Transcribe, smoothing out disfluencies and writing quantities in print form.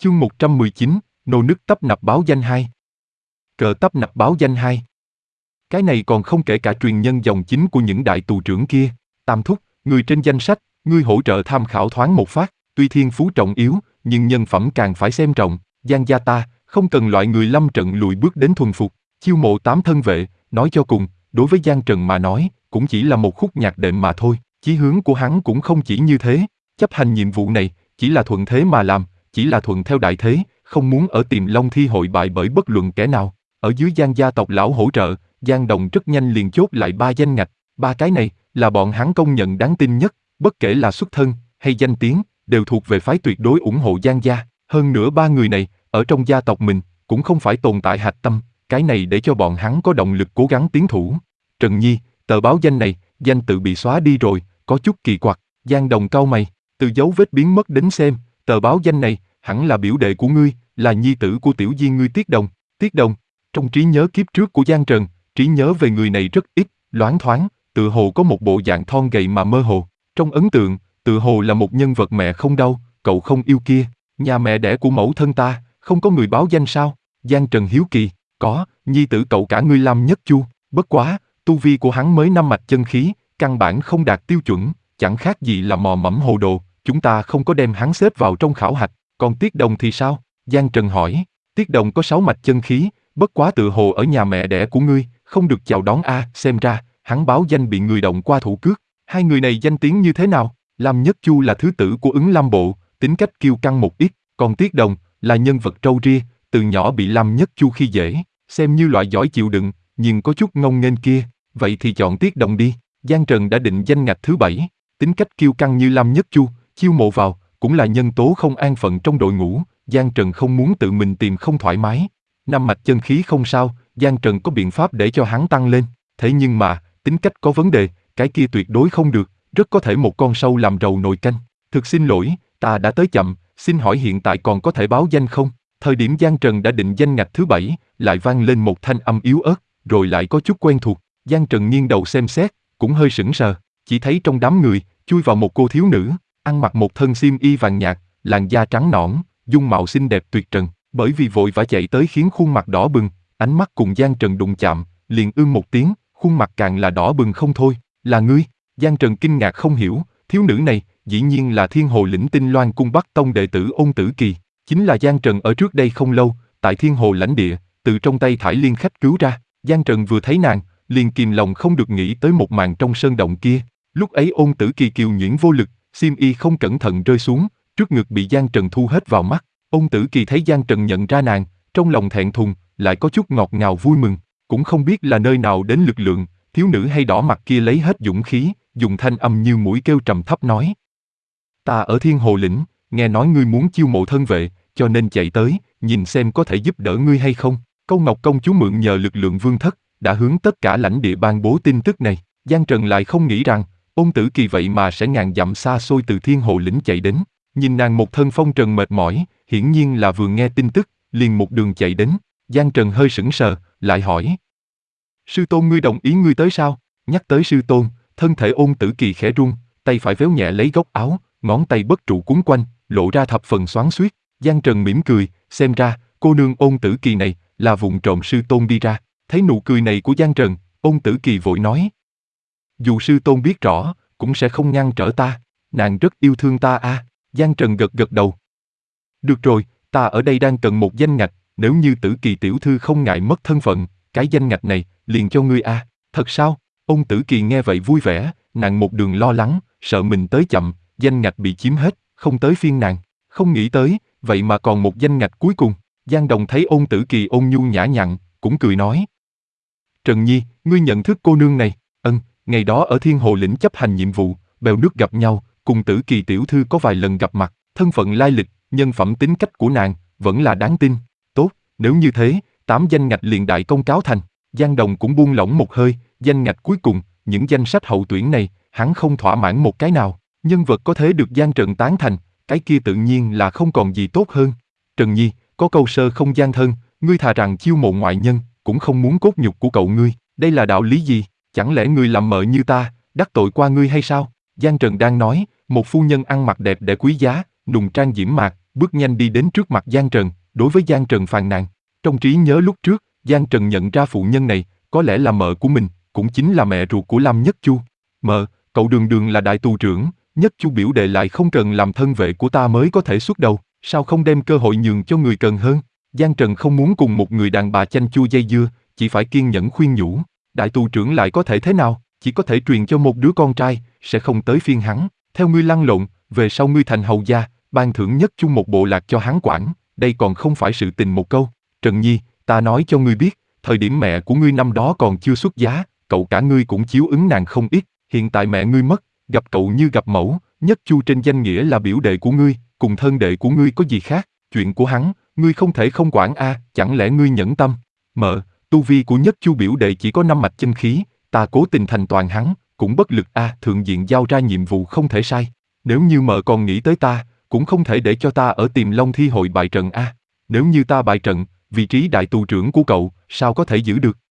Chương 119, nô nức tấp nập báo danh 2. Cờ tấp nập báo danh 2. Cái này còn không kể cả truyền nhân dòng chính của những đại tù trưởng kia. Tam thúc, người trên danh sách, ngươi hỗ trợ tham khảo thoáng một phát, tuy thiên phú trọng yếu, nhưng nhân phẩm càng phải xem trọng. Giang gia ta, không cần loại người lâm trận lùi bước đến thuần phục. Chiêu mộ 8 thân vệ, nói cho cùng, đối với Giang Trần mà nói, cũng chỉ là một khúc nhạc đệm mà thôi. Chí hướng của hắn cũng không chỉ như thế. Chấp hành nhiệm vụ này, chỉ là thuận thế mà làm, chỉ là thuận theo đại thế, không muốn ở Tiềm Long Thi hội bại bởi bất luận kẻ nào. Ở dưới Giang gia tộc lão hỗ trợ, Giang Đồng rất nhanh liền chốt lại 3 danh ngạch. 3 cái này là bọn hắn công nhận đáng tin nhất, bất kể là xuất thân hay danh tiếng, đều thuộc về phái tuyệt đối ủng hộ Giang gia. Hơn nữa 3 người này, ở trong gia tộc mình, cũng không phải tồn tại hạch tâm, cái này để cho bọn hắn có động lực cố gắng tiến thủ. Trần Nhi, tờ báo danh này, danh tự bị xóa đi rồi, có chút kỳ quặc. Giang Đồng cau mày, từ dấu vết biến mất đến xem, tờ báo danh này, hẳn là biểu đệ của ngươi, là nhi tử của tiểu di ngươi Tiết Đồng. Tiết Đồng, trong trí nhớ kiếp trước của Giang Trần, trí nhớ về người này rất ít, loáng thoáng, tự hồ có một bộ dạng thon gầy mà mơ hồ. Trong ấn tượng, tự hồ là một nhân vật mẹ không đau, cậu không yêu kia. Nhà mẹ đẻ của mẫu thân ta, không có người báo danh sao? Giang Trần hiếu kỳ, có, nhi tử cậu cả ngươi Lâm Nhất Chu, bất quá, tu vi của hắn mới 5 mạch chân khí, căn bản không đạt tiêu chuẩn, chẳng khác gì là mò mẫm hồ đồ, chúng ta không có đem hắn xếp vào trong khảo hạch. Còn Tiết Đồng thì sao? Giang Trần hỏi. Tiết Đồng có 6 mạch chân khí, bất quá tự hồ ở nhà mẹ đẻ của ngươi, không được chào đón a. Xem ra, hắn báo danh bị người động qua thủ cước. Hai người này danh tiếng như thế nào? Lâm Nhất Chu là thứ tử của Ứng Lam Bộ, tính cách kiêu căng một ít, còn Tiết Đồng là nhân vật trâu ria, từ nhỏ bị Lâm Nhất Chu khi dễ, xem như loại giỏi chịu đựng, nhưng có chút ngông nghênh kia, vậy thì chọn Tiết Đồng đi. Giang Trần đã định danh ngạch thứ 7, tính cách kiêu căng như Lâm Nhất Chu, chiêu mộ vào, cũng là nhân tố không an phận trong đội ngũ. Giang Trần không muốn tự mình tìm không thoải mái. 5 mạch chân khí không sao, Giang Trần có biện pháp để cho hắn tăng lên, thế nhưng mà, tính cách có vấn đề, cái kia tuyệt đối không được, rất có thể một con sâu làm rầu nồi canh. Thực xin lỗi, ta đã tới chậm, xin hỏi hiện tại còn có thể báo danh không? Thời điểm Giang Trần đã định danh ngạch thứ 7, lại vang lên một thanh âm yếu ớt, rồi lại có chút quen thuộc. Giang Trần nghiêng đầu xem xét, cũng hơi sững sờ, chỉ thấy trong đám người, chui vào một cô thiếu nữ, ăn mặc một thân xiêm y vàng nhạt, làn da trắng nõn, dung mạo xinh đẹp tuyệt trần, bởi vì vội vã chạy tới khiến khuôn mặt đỏ bừng, ánh mắt cùng Giang Trần đụng chạm, liền một tiếng, khuôn mặt càng là đỏ bừng không thôi. Là ngươi? Giang Trần kinh ngạc không hiểu, thiếu nữ này, dĩ nhiên là Thiên Hồ Lĩnh Tinh Loan Cung Bắc Tông đệ tử Ôn Tử Kỳ, chính là Giang Trần ở trước đây không lâu, tại Thiên Hồ lãnh địa, từ trong tay Thải Liên khách cứu ra. Giang Trần vừa thấy nàng, liền kìm lòng không được nghĩ tới một màn trong sơn động kia. Lúc ấy Ôn Tử Kỳ kiều nhuyễn vô lực, xiêm y không cẩn thận rơi xuống, trước ngực bị Giang Trần thu hết vào mắt. Ôn Tử Kỳ thấy Giang Trần nhận ra nàng, trong lòng thẹn thùng, lại có chút ngọt ngào vui mừng, cũng không biết là nơi nào đến lực lượng, thiếu nữ hay đỏ mặt kia lấy hết dũng khí, dùng thanh âm như mũi kêu trầm thấp nói: ta ở Thiên Hồ Lĩnh, nghe nói ngươi muốn chiêu mộ thân vệ, cho nên chạy tới, nhìn xem có thể giúp đỡ ngươi hay không. Câu Ngọc công chúa mượn nhờ lực lượng vương thất, đã hướng tất cả lãnh địa ban bố tin tức này. Giang Trần lại không nghĩ rằng, Ôn Tử Kỳ vậy mà sẽ ngàn dặm xa xôi từ Thiên Hồ Lĩnh chạy đến. Nhìn nàng một thân phong trần mệt mỏi, hiển nhiên là vừa nghe tin tức, liền một đường chạy đến. Giang Trần hơi sững sờ, lại hỏi: sư tôn ngươi đồng ý ngươi tới sao? Nhắc tới sư tôn, thân thể Ôn Tử Kỳ khẽ run, tay phải véo nhẹ lấy góc áo, ngón tay bất trụ cuốn quanh, lộ ra thập phần xoắn xuýt. Giang Trần mỉm cười, xem ra, cô nương Ôn Tử Kỳ này, là vụng trộm sư tôn đi ra. Thấy nụ cười này của Giang Trần, Ôn Tử Kỳ vội nói: dù sư tôn biết rõ, cũng sẽ không ngăn trở ta, nàng rất yêu thương ta a. Giang Trần gật gật đầu. Được rồi, ta ở đây đang cần một danh ngạch, nếu như Tử Kỳ tiểu thư không ngại mất thân phận, cái danh ngạch này, liền cho ngươi a. Thật sao? Ôn Tử Kỳ nghe vậy vui vẻ, nàng một đường lo lắng, sợ mình tới chậm, danh ngạch bị chiếm hết, không tới phiên nàng. Không nghĩ tới, vậy mà còn một danh ngạch cuối cùng. Giang Đồng thấy Ôn Tử Kỳ ôn nhu nhã nhặn, cũng cười nói: Trần Nhi, ngươi nhận thức cô nương này? Ngày đó ở Thiên Hồ Lĩnh chấp hành nhiệm vụ, bèo nước gặp nhau, cùng Tử Kỳ tiểu thư có vài lần gặp mặt, thân phận lai lịch, nhân phẩm tính cách của nàng, vẫn là đáng tin. Tốt, nếu như thế, 8 danh ngạch liền đại công cáo thành. Giang Đồng cũng buông lỏng một hơi, danh ngạch cuối cùng, những danh sách hậu tuyển này, hắn không thỏa mãn một cái nào. Nhân vật có thể được Giang Trần tán thành, cái kia tự nhiên là không còn gì tốt hơn. Trần Nhi, có câu sơ không gian thân, ngươi thà rằng chiêu mộ ngoại nhân, cũng không muốn cốt nhục của cậu ngươi. Đây là đạo lý gì? Chẳng lẽ ngươi làm mợ như ta, đắc tội qua ngươi hay sao? Giang Trần đang nói, một phu nhân ăn mặc đẹp để quý giá, nùng trang diễm mạc, bước nhanh đi đến trước mặt Giang Trần, đối với Giang Trần phàn nàn. Trong trí nhớ lúc trước, Giang Trần nhận ra phụ nhân này, có lẽ là mợ của mình, cũng chính là mẹ ruột của Lâm Nhất Chu. Mợ, cậu đường đường là đại tù trưởng, Nhất Chu biểu đệ lại không cần làm thân vệ của ta mới có thể xuất đầu, sao không đem cơ hội nhường cho người cần hơn? Giang Trần không muốn cùng một người đàn bà chanh chua dây dưa, chỉ phải kiên nhẫn khuyên nhủ. Đại tù trưởng lại có thể thế nào, chỉ có thể truyền cho một đứa con trai, sẽ không tới phiên hắn. Theo ngươi lăn lộn, về sau ngươi thành hầu gia, ban thưởng Nhất Chu một bộ lạc cho hắn quản, đây còn không phải sự tình một câu. Trần Nhi, ta nói cho ngươi biết, thời điểm mẹ của ngươi năm đó còn chưa xuất giá, cậu cả ngươi cũng chiếu ứng nàng không ít, hiện tại mẹ ngươi mất, gặp cậu như gặp mẫu, Nhất Chu trên danh nghĩa là biểu đệ của ngươi, cùng thân đệ của ngươi có gì khác, chuyện của hắn, ngươi không thể không quản chẳng lẽ ngươi nhẫn tâm? Mợ, tu vi của Nhất Chu biểu đệ chỉ có 5 mạch chân khí, ta cố tình thành toàn hắn, cũng bất lực thượng diện giao ra nhiệm vụ không thể sai. Nếu như mợ còn nghĩ tới ta, cũng không thể để cho ta ở Tiềm Long Thi hội bại trận Nếu như ta bại trận, vị trí đại tù trưởng của cậu, sao có thể giữ được?